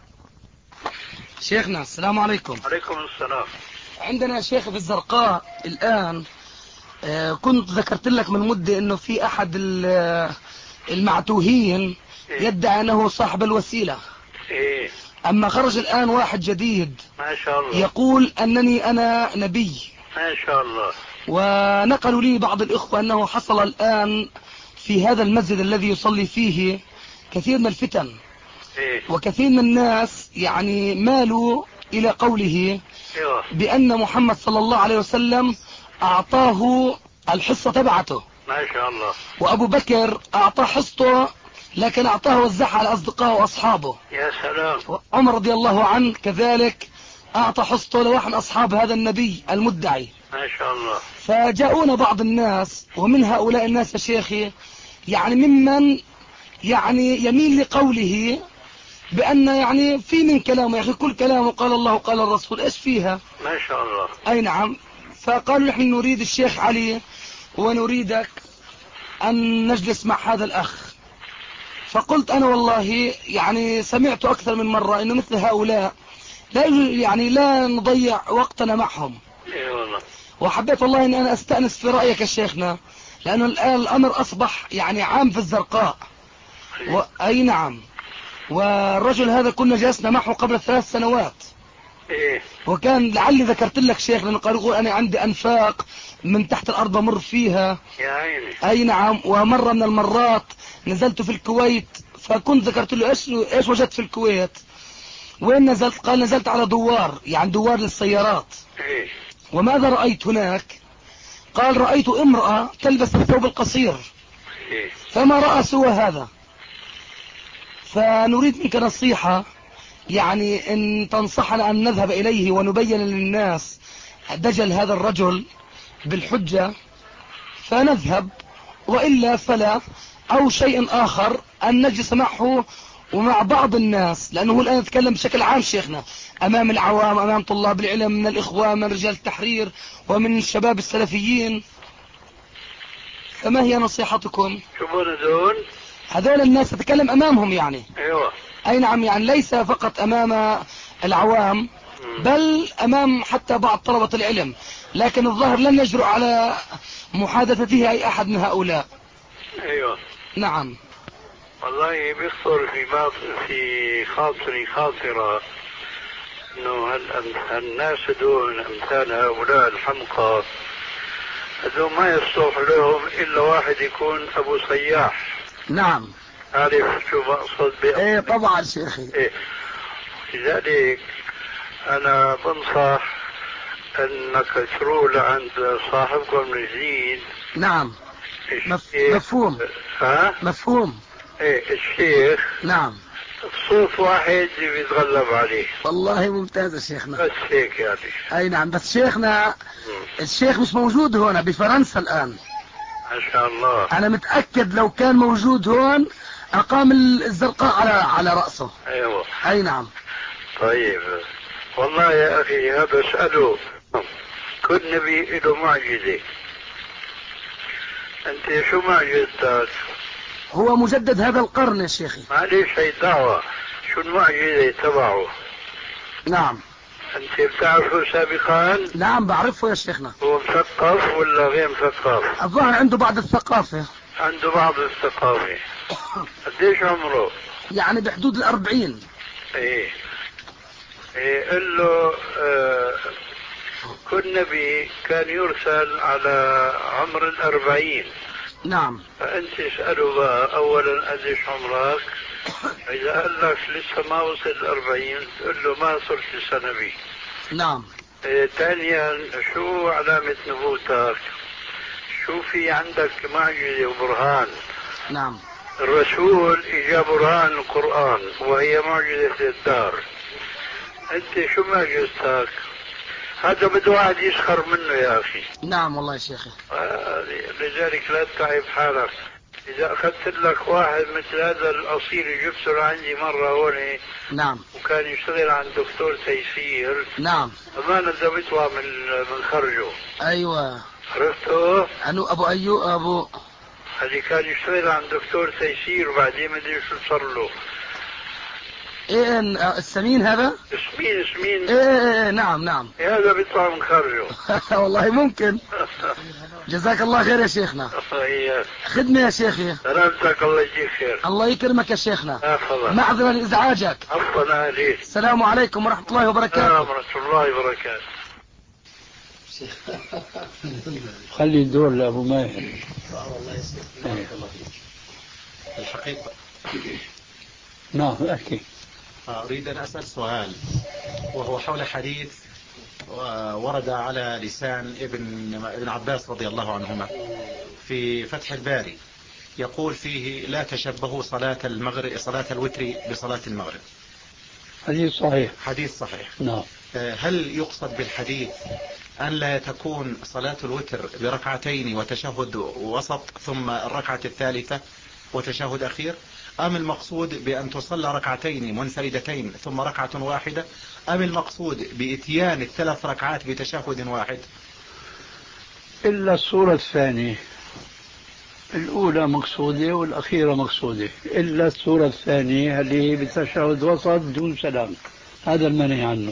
شيخنا السلام عليكم. عليكم السلام. عندنا يا شيخ في الزرقاء الآن، آه كنت ذكرت لك من مدة أنه في أحد المعتوهين يدعي أنه صاحب الوسيلة. إيه؟ أما خرج الآن واحد جديد ما شاء الله يقول أنني أنا نبي. ما شاء الله. ونقلوا لي بعض الإخوة أنه حصل الآن في هذا المسجد الذي يصلي فيه كثير من الفتن. إيه؟ وكثير من الناس يعني مالوا إلى قوله إيه؟ بأن محمد صلى الله عليه وسلم أعطاه الحصة تبعته، ما شاء الله. وأبو بكر أعطاه حصته لكن أعطاه وزعها على أصدقائه وأصحابه. يا سلام. عمر رضي الله عنه كذلك أعطى حصته لواحد من أصحاب هذا النبي المدعي. ما شاء الله. فجاءونا بعض الناس، ومن هؤلاء الناس يا شيخي يعني ممن يعني يميل لقوله بأن يعني في من كلامه يا أخي كل كلامه قال الله قال الرسول، إيش فيها؟ ما شاء الله. أي نعم. فقالوا نحن نريد الشيخ علي ونريدك أن نجلس مع هذا الأخ. فقلت أنا والله يعني سمعت أكثر من مرة إنه مثل هؤلاء لا يعني لا نضيع وقتنا معهم. إيه والله. وحبيت والله إن أنا أستأنس في رأيك يا شيخنا، لأنه الآن الأمر أصبح يعني عام في الزرقاء. و... أي نعم. والرجل هذا كنا جلسنا معه قبل ثلاث سنوات. إيه؟ وكان لعلي ذكرت لك شيخ، لأنه قال يقول أنا عندي أنفاق من تحت الأرض أمر فيها. يا عيني. أي نعم. ومرة من المرات نزلت في الكويت، فكنت ذكرت له إيش إيش وجدت في الكويت؟ وين نزلت؟ قال نزلت على دوار، يعني دوار للسيارات. إيه؟ وماذا رأيت هناك؟ قال رأيت امرأة تلبس الثوب القصير. إيه؟ فما رأى سوى هذا. فنريد منك نصيحة، يعني ان تنصحنا ان نذهب اليه ونبين للناس دجل هذا الرجل بالحجة فنذهب، وإلا فلا، او شيء اخر ان نجلس معه ومع بعض الناس، لانه هو الان يتكلم بشكل عام شيخنا امام العوام، امام طلاب العلم من الاخوان من رجال التحرير ومن الشباب السلفيين. فما هي نصيحتكم؟ شو دول؟ هذول الناس تتكلم امامهم يعني. ايوه. اي نعم. يعني ليس فقط امام العوام بل امام حتى بعض طلبة العلم، لكن الظاهر لن يجرؤ على محادثته اي احد من هؤلاء. ايوه. نعم. والله بيخطر في باطن في خاطري خاطرة انه هالناس دول امثال هؤلاء الحمقى هذول ما يصلح لهم الا واحد يكون ابو صياح. نعم. عارف شو بقصد بيه؟ ايه طبعا شيخي. إيه. لذلك أنا بنصح أنك تروح عند صاحبكم الجديد. نعم مف... مفهوم. ها؟ مفهوم. ايه الشيخ. نعم. صوت واحد بيتغلب عليه. والله ممتاز يا شيخنا. بس هيك يعني. اي نعم. بس شيخنا م. الشيخ مش موجود هنا بفرنسا الآن. ما شاء الله. أنا متأكد لو كان موجود هون أقام الزرقاء على على رأسه. أيوه. أي نعم. طيب والله يا أخي هذا اسأله، كل نبي له معجزة. أنت شو معجزتك؟ هو مجدد هذا القرن يا شيخي. معليش هي دعوة، شو المعجزة تبعه؟ نعم. أنت بتعرفه سابقا؟ نعم بعرفه يا شيخنا. هو مثقف ولا غير مثقف؟ الظاهر عنده بعض الثقافة. عنده بعض الثقافة. قديش عمره؟ يعني بحدود الأربعين. ايه ايه قل له آه كل نبي كان يرسل على عمر الأربعين. نعم. فأنت اسأله بقى أولا قديش عمرك، إذا قال لك لسه ما وصل الأربعين تقول له ما صرت لسه نبي. نعم. إيه ثانيا شو علامة نبوتك؟ شو في عندك معجزة وبرهان؟ نعم. الرسول إجا برهان القرآن وهي معجزة الدار. أنت شو معجزتك؟ هذا بده واحد يسخر منه يا أخي. نعم والله يا شيخي. آه لذلك لا تتعب حالك. إذا أخذت لك واحد مثل هذا الأصيل جبته لعندي مرة هون. نعم. وكان يشتغل عند دكتور تيسير. نعم. ما نزل بيطلع من من خرجه. أيوة. عرفته؟ أنو أبو أيوب أبو. هذه كان يشتغل عند دكتور تيسير وبعدين ما ادري شو صار له. ايه السمين هذا؟ سمين سمين. ايه, إيه نعم نعم. هذا بيطلع من خرجه. والله ممكن. جزاك الله خير يا شيخنا. خدمة يا شيخي. سلامتك الله يجزيك خير. الله يكرمك يا شيخنا. عفوا. معذرة لإزعاجك. عفوا عليك. السلام عليكم ورحمة الله وبركاته. السلام ورحمة الله وبركاته. خلي الدور لأبو ماهر. والله يسلمك. الحقيقة نعم أحكي. أريد أن أسأل سؤال وهو حول حديث ورد على لسان ابن ابن عباس رضي الله عنهما في فتح الباري، يقول فيه لا تشبهوا صلاة المغرب صلاة الوتر بصلاة المغرب. حديث صحيح. حديث صحيح. نعم. هل يقصد بالحديث أن لا تكون صلاة الوتر بركعتين وتشهد وسط ثم الركعة الثالثة وتشهد أخير، أم المقصود بأن تصلى ركعتين منفردتين ثم ركعة واحدة، أم المقصود بإتيان الثلاث ركعات بتشهد واحد؟ إلا الصورة الثانية، الأولى مقصودة والأخيرة مقصودة، إلا الصورة الثانية اللي هي بتشهد وسط دون سلام، هذا المنهي عنه.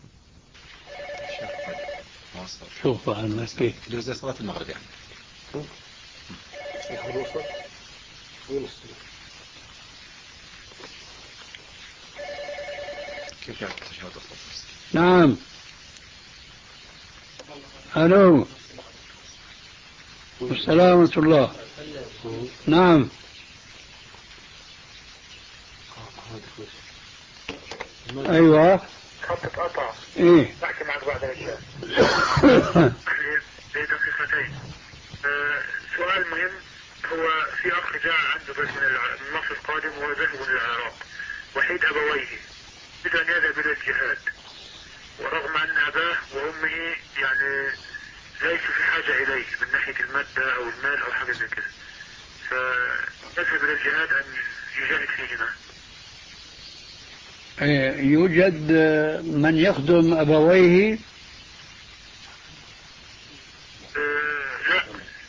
شوف عنك كيف زي صلاة المغرب يعني. كيف يعني تشهد وسط؟ نعم. ألو. السلام ورحمة الله. نعم. أيوة. خط قطع. إيه. بحكي معك بعد الأشياء. دقيقتين. أه سؤال مهم. هو في أخ جاء عنده بس من مصر القادم وهو ذهب من العراق، وحيد أبويه، بدأ أن يذهب إلى الجهاد، ورغم أن أباه وأمه يعني ليسوا في حاجة إليه من ناحية المادة أو المال أو حاجة زي كده، فيذهب إلى الجهاد أن يجاهد فيهما. يوجد من يخدم أبويه؟ أه لا.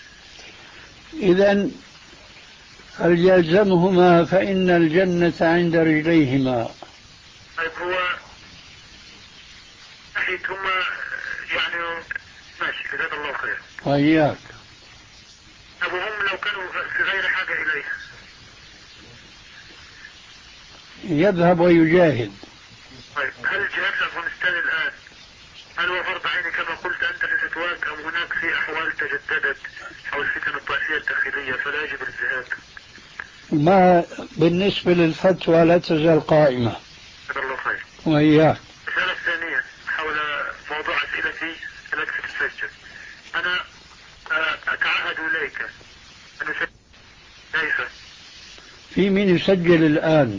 إذن فليلزمهما فإن الجنة عند رجليهما. طيب هو ناحية هما يعني ماشي، جزاك الله خير. وإياك. طب وهم لو كانوا في غير حاجة إليه؟ يذهب ويجاهد. طيب هل الجهاد في أفغانستان الآن هل هو فرض عيني كما قلت أنت لفتواك، أم هناك في أحوال تجددت حول الفتن الطائفية الداخلية فلا يجب الجهاد؟ ما بالنسبة للفتوى لا تزال قائمة. جزاك الله خير. وإياك. الرسالة الثانية حول موضوع أسئلتي التي ستسجل. أنا أتعهد إليك أن أسجل. كيف؟ في مين يسجل الآن؟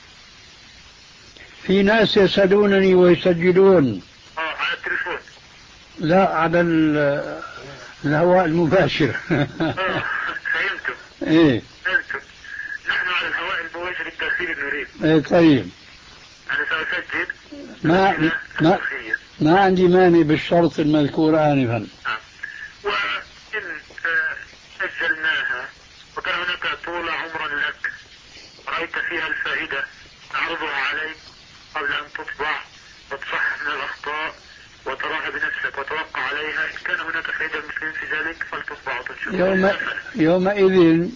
في ناس يسألونني ويسجلون. آه على التليفون. لا، على الهواء المباشر. آه فهمتم. إيه فهمتم. نحن على الهواء المباشر الداخلي نريد. إيه طيب. أنا سأسجل. ما ما ما عندي مانع بالشرط المذكور آنفا. آه. وإن سجلناها وكان هناك طول عمرا لك رأيت فيها الفائدة تعرضها عليك قبل أن تطبع وتصحح من الأخطاء وتراها بنفسك وتوقع عليها، إن كان هناك فائدة المسلمين في ذلك فلتطبع وتنشر. يوم يومئذ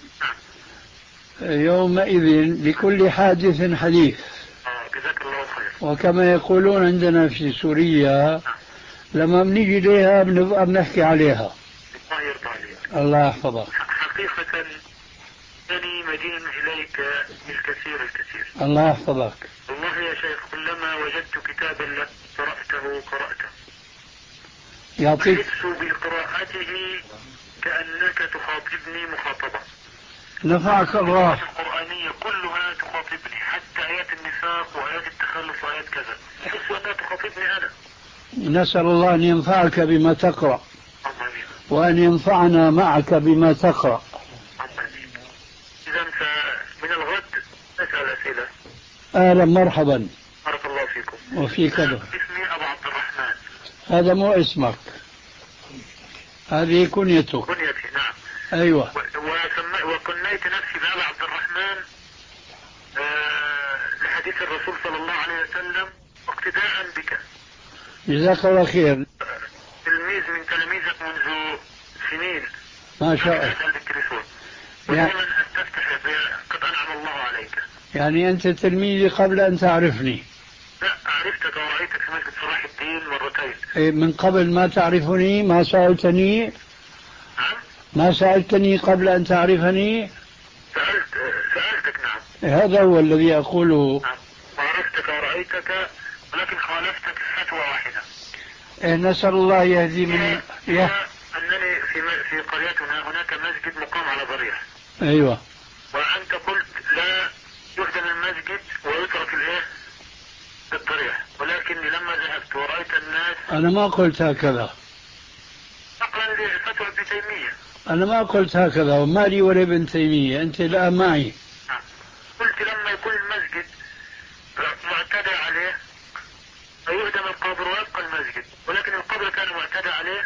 يومئذ لكل حادث حديث. آه جزاك الله خير. وكما يقولون عندنا في سوريا لما بنيجي ليها بنبقى بنحكي عليها. الله يرضى عليك. الله يحفظك. حقيقة أني مدين إليك الكثير الكثير. الله يحفظك. والله يا شيخ كلما وجدت كتابا لك قرأته قرأته. يعطيك. أحس بقراءته كأنك تخاطبني مخاطبة. نفعك الله. القرآنية كلها تخاطبني حتى آيات النفاق وآيات التخلف وآيات كذا. أحس أنها تخاطبني أنا. نسأل الله أن ينفعك بما تقرأ. آمين. وأن ينفعنا معك بما تقرأ. آمين. إذا فمن الغد أسأل أسئلة. أهلا مرحبا. بارك الله فيكم. وفيك كذا. اسمي أبو عبد الرحمن. هذا مو اسمك، هذه كنيتك. كنيتي نعم. أيوة. وكنيت نفسي بأبي عبد الرحمن آه لحديث الرسول صلى الله عليه وسلم واقتداء بك. جزاك الله خير. تلميذ من تلاميذك منذ سنين. ما شاء الله. ودائما استفتح قد أنعم الله عليك. يعني أنت تلميذي قبل أن تعرفني؟ لا، عرفتك ورأيتك في مسجد صلاح الدين مرتين. إيه من قبل ما تعرفني؟ ما سألتني؟ نعم. ما سألتني قبل أن تعرفني؟ سألت سألتك نعم. إيه هذا هو الذي أقوله. نعم. وعرفتك ورأيتك ولكن خالفتك فتوى واحدة. إيه نسأل الله يهدي من يه... أنني في في قريتنا هناك مسجد مقام على ضريح. أيوة. وأنت قلت لا يهدم المسجد ويترك الإيه؟ الضريح، ولكني لما ذهبت ورأيت الناس. أنا ما قلت هكذا. نقلا لفتوى ابن تيمية. أنا ما قلت هكذا وما لي ولا ابن تيمية، أنت لا معي. قلت لما يكون المسجد معتدى عليه فيهدم القبر ويبقى المسجد، ولكن القبر كان معتدى عليه.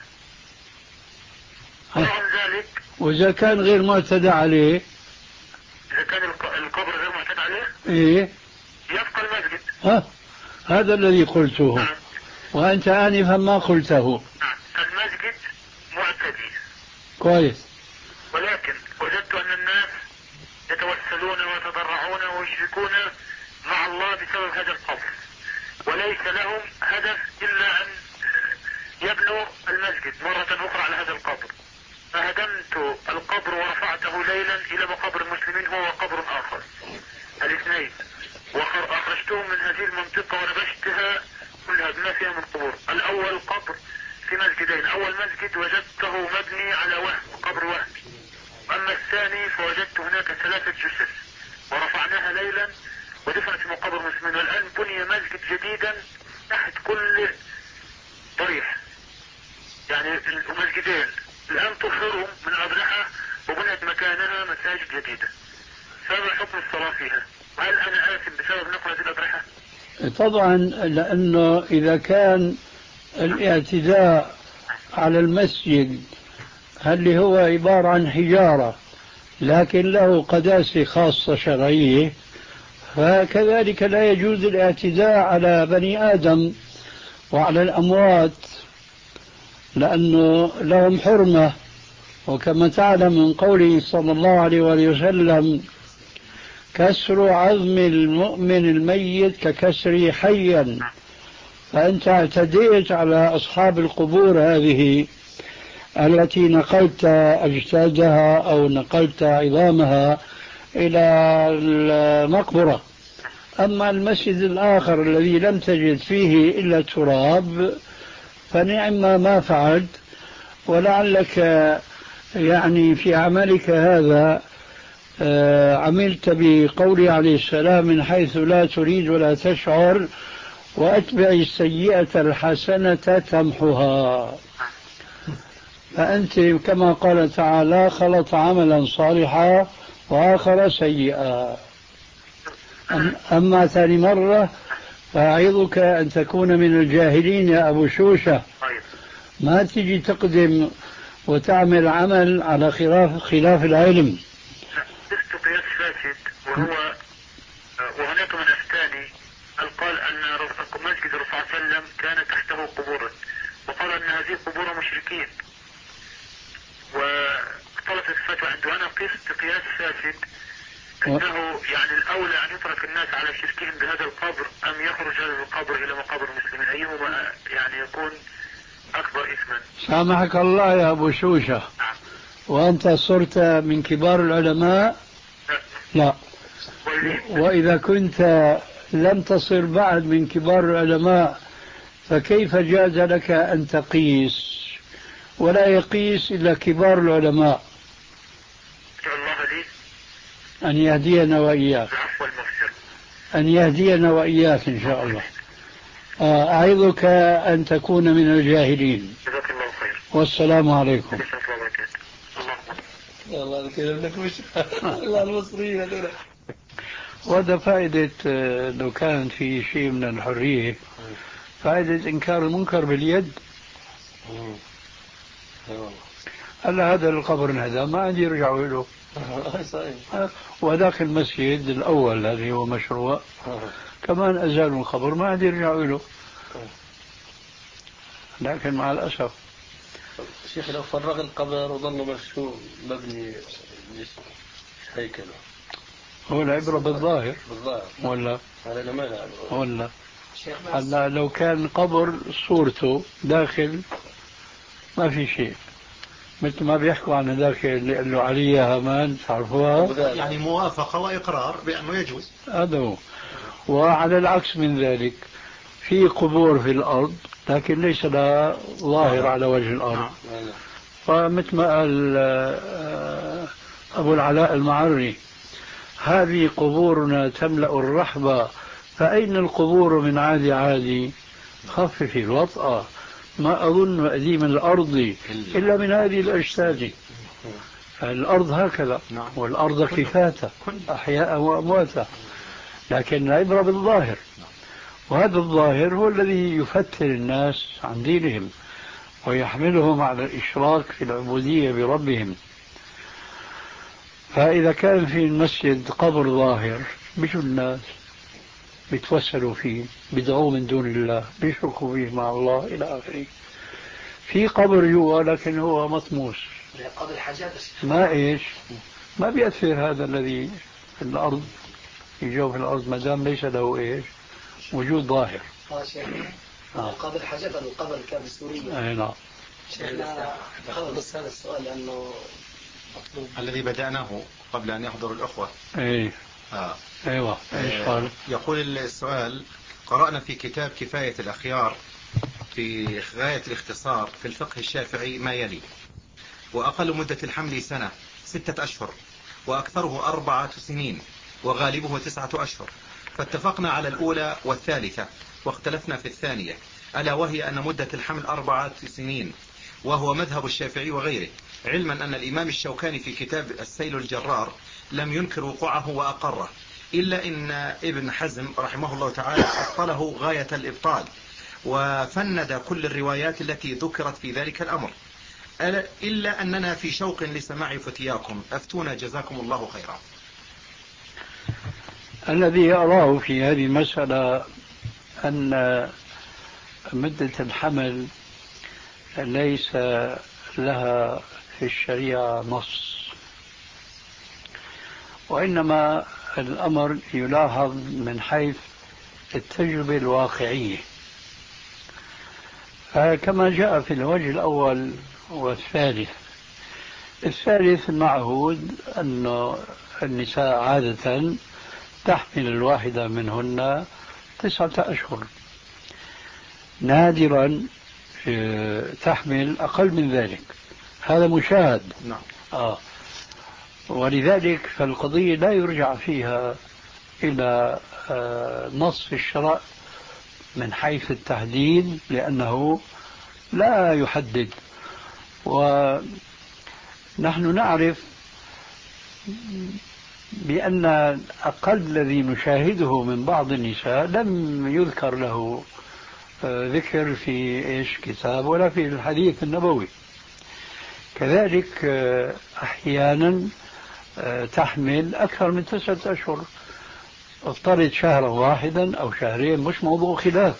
ورغم ذلك. وإذا كان غير معتدى عليه. إذا كان القبر غير معتدى عليه. إيه. يبقى المسجد. ها هذا الذي قلته. نعم. وأنت آنفا ما قلته. نعم. المسجد معتدي. كويس. ولكن وجدت أن الناس يتوسلون ويتضرعون ويشركون مع الله بسبب هذا القبر، وليس لهم هدف إلا أن يبنوا المسجد مرة أخرى على هذا القبر. فهدمت القبر ورفعته ليلا إلى مقابر المسلمين هو وقبر آخر، الاثنين، وأخرجتهم من هذه المنطقة ونبشتها كلها بما فيها من قبور. الأول قبر في مسجدين، أول مسجد وجدته مبني على وهم، قبر وهم. أما الثاني فوجدت هناك ثلاثة جثث ورفعناها ليلا ودفنت في مقابر المسلمين، والآن بني مسجد جديدا تحت كل ضريح، يعني المسجدين الآن طهروا من أضرحة وبنت مكانها مساجد جديدة. فما حكم الصلاة فيها؟ هل أنا آثم بسبب نقل هذه الأضرحة؟ طبعا، لأنه إذا كان الاعتداء على المسجد اللي هو عبارة عن حجارة لكن له قداسة خاصة شرعية، فكذلك لا يجوز الاعتداء على بني آدم وعلى الأموات لأنه لهم حرمة. وكما تعلم من قوله صلى الله عليه وآله وسلم: كسر عظم المؤمن الميت ككسر حيا. فأنت اعتديت على أصحاب القبور هذه التي نقلت أجسادها أو نقلت عظامها إلى المقبرة، أما المسجد الآخر الذي لم تجد فيه إلا تراب فنعم ما فعلت، ولعلك يعني في عملك هذا عملت بقوله عليه السلام من حيث لا تريد ولا تشعر، وأتبع السيئة الحسنة تمحها. فأنت كما قال تعالى خلط عملا صالحا وآخر سيئا. أما ثاني مرة فأعظك أن تكون من الجاهلين يا أبو شوشة، ما تجي تقدم وتعمل عمل على خلاف خلاف العلم. شفت قياس فاسد، وهو وهناك من أفتاني قال أن مسجد الرسول صلى الله عليه وسلم كان تحته قبورا، وقال أن هذه قبور مشركين، واختلفت الفتوى عنده. أنا قست قياس فاسد أنه يعني الأولى أن يترك الناس على شركهم بهذا القبر أم يخرج هذا القبر إلى مقابر المسلمين، أيهما يعني يكون أكبر إثما؟ سامحك الله يا أبو شوشة، وأنت صرت من كبار العلماء؟ لا. وإذا كنت لم تصر بعد من كبار العلماء فكيف جاز لك أن تقيس؟ ولا يقيس إلا كبار العلماء. أن يهدينا وإياك، أن يهدينا وإياك إن شاء الله. أعظك أن تكون من الجاهلين. والسلام عليكم. الله الكلام لك مش الله المصريين هذول. وهذا فائدة لو كان في شيء من الحرية، فائدة إنكار المنكر باليد. هلا هذا القبر انهدم ما عاد يرجعوا له. وذاك المسجد الأول الذي هو مشروع كمان أزالوا القبر ما عاد يرجعوا له. لكن مع الأسف شيخ لو فرغ القبر وظل مشروع مبني هيكله، هو العبرة بالظاهر بالظاهر ولا على ما ولا هلا لو كان قبر صورته داخل ما في شيء، مثل ما بيحكوا عن ذاك اللي قال له علي يا هامان، تعرفوها؟ يعني موافقة وإقرار بأنه يجوز. هذا هو. وعلى العكس من ذلك في قبور في الأرض لكن ليس لها ظاهر على وجه الأرض. فمثل ما قال أبو العلاء المعري هذه قبورنا تملأ الرحبة، فأين القبور من عادي عادي؟ خفف الوطأ، ما أظن أديم الأرض إلا من هذه الأجساد. الأرض هكذا، والأرض كفاتا أحياء وأمواتا، لكن العبرة بالظاهر، وهذا الظاهر هو الذي يفتر الناس عن دينهم ويحملهم على الإشراك في العبودية بربهم. فإذا كان في المسجد قبر ظاهر بشو الناس بيتوسلوا فيه، بيدعوا من دون الله، بيشركوا فيه مع الله إلى آخره. في قبر جوا لكن هو مطموس، قبر حاجات ما إيش ما بيأثر هذا الذي في الأرض في جوف الأرض ما دام ليس له إيش وجود ظاهر. اه شيخ قبر حاجات القبر كان سوريا. أي نعم. شيخنا بس هذا السؤال لأنه الذي بدأناه قبل أن يحضر الأخوة. ايه آه. ايوه ايش قال؟ يقول السؤال: قرأنا في كتاب كفاية الأخيار في غاية الاختصار في الفقه الشافعي ما يلي: وأقل مدة الحمل سنة ستة أشهر، وأكثره أربعة سنين، وغالبه تسعة أشهر. فاتفقنا على الأولى والثالثة، واختلفنا في الثانية، ألا وهي أن مدة الحمل أربعة سنين، وهو مذهب الشافعي وغيره، علما أن الإمام الشوكاني في كتاب السيل الجرار لم ينكر وقوعه وأقره، إلا إن ابن حزم رحمه الله تعالى أبطله غاية الإبطال، وفند كل الروايات التي ذكرت في ذلك الأمر، إلا أننا في شوق لسماع فتياكم، أفتونا جزاكم الله خيرا. الذي أراه في هذه المسألة أن مدة الحمل ليس لها في الشريعة نص، وإنما الأمر يلاحظ من حيث التجربة الواقعية. كما جاء في الوجه الأول والثالث. الثالث المعهود أن النساء عادة تحمل الواحدة منهن تسعة أشهر، نادرا تحمل أقل من ذلك، هذا مشاهد. نعم. آه. ولذلك فالقضية لا يرجع فيها إلى آه نص في الشرع من حيث التحديد، لأنه لا يحدد. ونحن نعرف بأن أقل الذي نشاهده من بعض النساء لم يذكر له ذكر في إيش كتاب ولا في الحديث النبوي. كذلك أحيانا تحمل أكثر من تسعة أشهر، افترض شهرا واحدا أو شهرين، مش موضوع خلاف.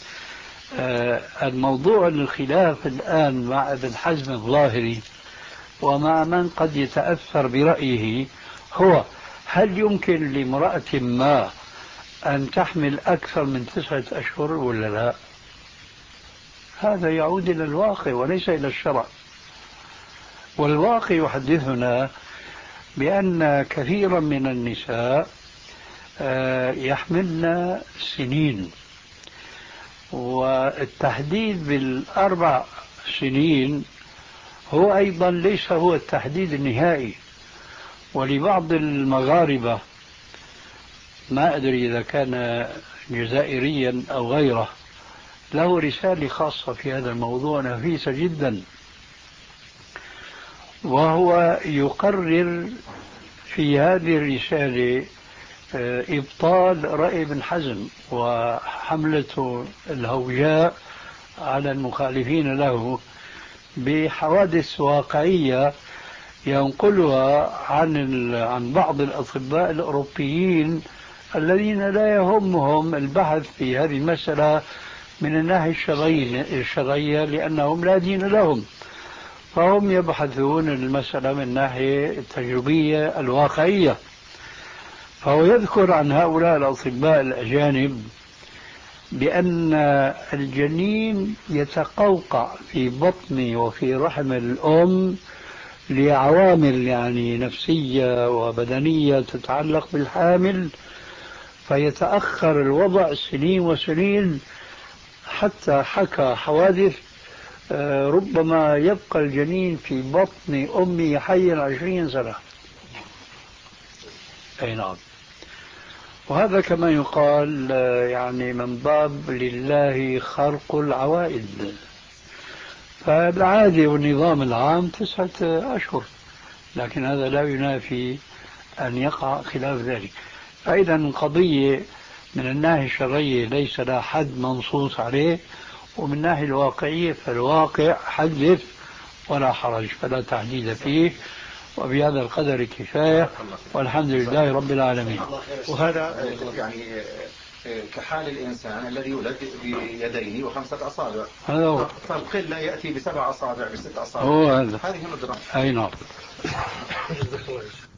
الموضوع الخلاف الآن مع ابن حزم الظاهري ومع من قد يتأثر برأيه هو هل يمكن لامرأة ما أن تحمل أكثر من تسعة أشهر ولا لا؟ هذا يعود إلى الواقع وليس إلى الشرع. والواقع يحدثنا بأن كثيرا من النساء يحملن سنين، والتحديد بالأربع سنين هو أيضا ليس هو التحديد النهائي. ولبعض المغاربة، ما أدري إذا كان جزائريا أو غيره، له رسالة خاصة في هذا الموضوع نفيسة جدا، وهو يقرر في هذه الرسالة إبطال رأي ابن حزم وحملته الهوجاء على المخالفين له بحوادث واقعية ينقلها عن عن بعض الأطباء الأوروبيين الذين لا يهمهم البحث في هذه المسألة من الناحية الشرعية لأنهم لا دين لهم، فهم يبحثون المسألة من الناحية التجريبية الواقعية. فهو يذكر عن هؤلاء الأطباء الأجانب بأن الجنين يتقوقع في بطن وفي رحم الأم لعوامل يعني نفسية وبدنية تتعلق بالحامل، فيتأخر الوضع سنين وسنين، حتى حكى حوادث ربما يبقى الجنين في بطن أمه حيا عشرين سنة. أي نعم. وهذا كما يقال يعني من باب لله خرق العوائد، فالعادة والنظام العام تسعة أشهر، لكن هذا لا ينافي أن يقع خلاف ذلك. فإذا القضية من الناحية الشرعية ليس لها حد منصوص عليه، ومن الناحية الواقعية فالواقع حدث ولا حرج، فلا تحديد فيه، وبهذا القدر كفاية، والحمد لله رب العالمين. وهذا يعني كحال الإنسان الذي يولد بيدين وخمسة أصابع، هذا هو. فالقلة يأتي بسبع أصابع بست أصابع، هو هذا. هذه ندرة. أي نعم.